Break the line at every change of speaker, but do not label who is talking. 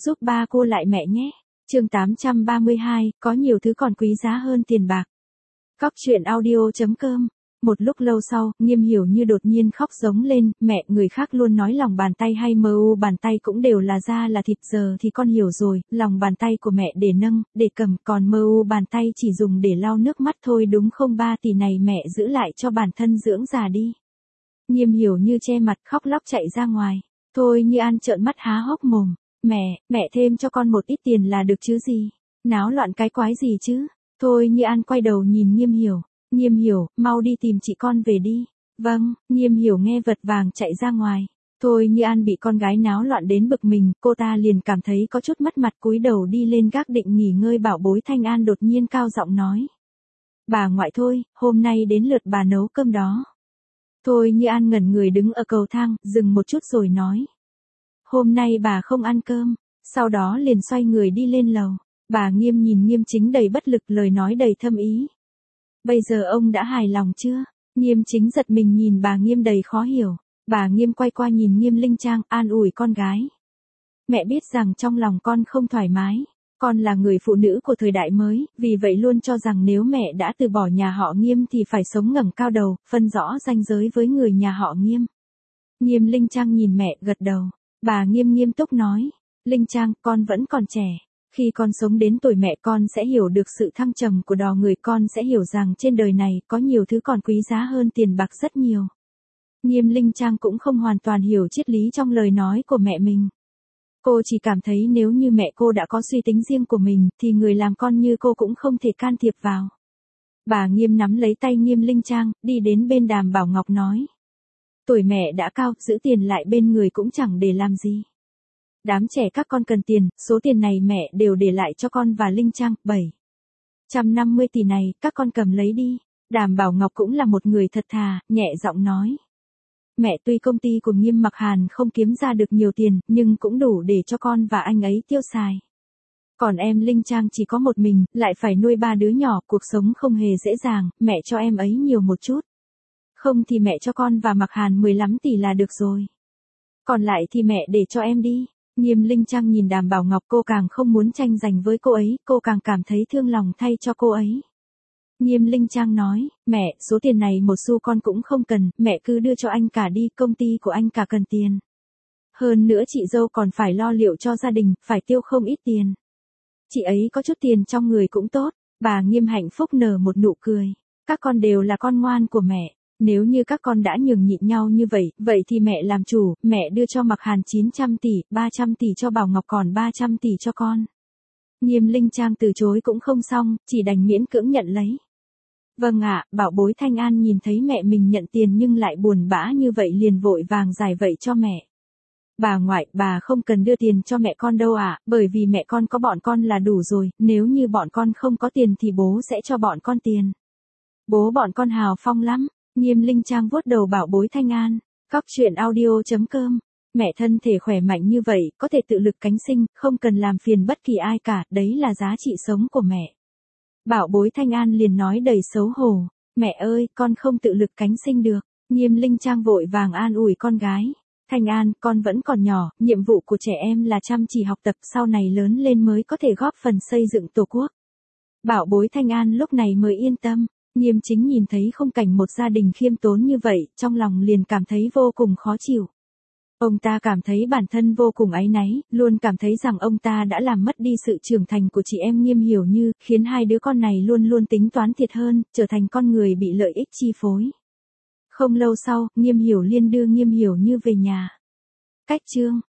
giúp ba cô lại mẹ nhé. Chương 832, có nhiều thứ còn quý giá hơn tiền bạc. Cóc truyện audio.com. Một lúc lâu sau, Nghiêm Hiểu Như đột nhiên khóc giống lên, mẹ, người khác luôn nói lòng bàn tay hay mu bàn tay cũng đều là da là thịt, giờ thì con hiểu rồi, lòng bàn tay của mẹ để nâng, để cầm, còn mu bàn tay chỉ dùng để lau nước mắt thôi đúng không ba, tỷ này mẹ giữ lại cho bản thân dưỡng già đi. Nghiêm Hiểu Như che mặt khóc lóc chạy ra ngoài. Thôi Như An trợn mắt há hốc mồm, mẹ thêm cho con một ít tiền là được chứ gì, náo loạn cái quái gì chứ. Thôi Như An quay đầu nhìn Nghiêm Hiểu. Nghiêm Hiểu, mau đi tìm chị con về đi. Vâng, Nghiêm Hiểu nghe vật vàng chạy ra ngoài. Thôi Như An bị con gái náo loạn đến bực mình, cô ta liền cảm thấy có chút mất mặt cúi đầu đi lên gác định nghỉ ngơi. Bảo bối Thanh An đột nhiên cao giọng nói. Bà ngoại thôi, hôm nay đến lượt bà nấu cơm đó. Thôi Như An ngẩn người đứng ở cầu thang, dừng một chút rồi nói. Hôm nay bà không ăn cơm, sau đó liền xoay người đi lên lầu. Bà Nghiêm nhìn Nghiêm Chính đầy bất lực, lời nói đầy thâm ý. Bây giờ ông đã hài lòng chưa? Nghiêm Chính giật mình nhìn bà Nghiêm đầy khó hiểu. Bà Nghiêm quay qua nhìn Nghiêm Linh Trang, an ủi con gái. Mẹ biết rằng trong lòng con không thoải mái. Con là người phụ nữ của thời đại mới, vì vậy luôn cho rằng nếu mẹ đã từ bỏ nhà họ Nghiêm thì phải sống ngẩng cao đầu, phân rõ ranh giới với người nhà họ Nghiêm. Nghiêm Linh Trang nhìn mẹ, gật đầu. Bà Nghiêm nghiêm túc nói. Linh Trang, con vẫn còn trẻ. Khi con sống đến tuổi mẹ con sẽ hiểu được sự thăng trầm của đò người, con sẽ hiểu rằng trên đời này có nhiều thứ còn quý giá hơn tiền bạc rất nhiều. Nghiêm Linh Trang cũng không hoàn toàn hiểu triết lý trong lời nói của mẹ mình. Cô chỉ cảm thấy nếu như mẹ cô đã có suy tính riêng của mình thì người làm con như cô cũng không thể can thiệp vào. Bà Nghiêm nắm lấy tay Nghiêm Linh Trang, đi đến bên Đàm Bảo Ngọc nói. Tuổi mẹ đã cao, giữ tiền lại bên người cũng chẳng để làm gì. Đám trẻ các con cần tiền, số tiền này mẹ đều để lại cho con và Linh Trang, 750 tỷ này, các con cầm lấy đi. Đàm Bảo Ngọc cũng là một người thật thà, nhẹ giọng nói. Mẹ, tuy công ty của Nghiêm Mặc Hàn không kiếm ra được nhiều tiền, nhưng cũng đủ để cho con và anh ấy tiêu xài. Còn em Linh Trang chỉ có một mình, lại phải nuôi 3 đứa nhỏ, cuộc sống không hề dễ dàng, mẹ cho em ấy nhiều một chút. Không thì mẹ cho con và Mặc Hàn 15 tỷ là được rồi. Còn lại thì mẹ để cho em đi. Nghiêm Linh Trang nhìn Đàm Bảo Ngọc, cô càng không muốn tranh giành với cô ấy, cô càng cảm thấy thương lòng thay cho cô ấy. Nghiêm Linh Trang nói, mẹ, số tiền này một xu con cũng không cần, mẹ cứ đưa cho anh cả đi, công ty của anh cả cần tiền. Hơn nữa chị dâu còn phải lo liệu cho gia đình, phải tiêu không ít tiền. Chị ấy có chút tiền trong người cũng tốt. Bà Nghiêm hạnh phúc nở một nụ cười. Các con đều là con ngoan của mẹ. Nếu như các con đã nhường nhịn nhau như vậy, vậy thì mẹ làm chủ, mẹ đưa cho Mặc Hàn 900 tỷ, 300 tỷ cho Bảo Ngọc, còn 300 tỷ cho con. Nghiêm Linh Trang từ chối cũng không xong, chỉ đành miễn cưỡng nhận lấy. Vâng ạ, bảo bối Thanh An nhìn thấy mẹ mình nhận tiền nhưng lại buồn bã như vậy liền vội vàng giải vậy cho mẹ. Bà ngoại, bà không cần đưa tiền cho mẹ con đâu ạ, bởi vì mẹ con có bọn con là đủ rồi, nếu như bọn con không có tiền thì bố sẽ cho bọn con tiền. Bố bọn con hào phong lắm. Nghiêm Linh Trang vuốt đầu bảo bối Thanh An. Cóc truyện audio.com. Mẹ thân thể khỏe mạnh như vậy, có thể tự lực cánh sinh, không cần làm phiền bất kỳ ai cả, đấy là giá trị sống của mẹ. Bảo bối Thanh An liền nói đầy xấu hổ. Mẹ ơi, con không tự lực cánh sinh được. Nghiêm Linh Trang vội vàng an ủi con gái. Thanh An, con vẫn còn nhỏ, nhiệm vụ của trẻ em là chăm chỉ học tập, sau này lớn lên mới có thể góp phần xây dựng Tổ quốc. Bảo bối Thanh An lúc này mới yên tâm. Nghiêm Chính nhìn thấy khung cảnh một gia đình khiêm tốn như vậy, trong lòng liền cảm thấy vô cùng khó chịu. Ông ta cảm thấy bản thân vô cùng áy náy, luôn cảm thấy rằng ông ta đã làm mất đi sự trưởng thành của chị em Nghiêm Hiểu Như, khiến hai đứa con này luôn luôn tính toán thiệt hơn, trở thành con người bị lợi ích chi phối. Không lâu sau, Nghiêm Hiểu Liên đưa Nghiêm Hiểu Như về nhà. Cách chương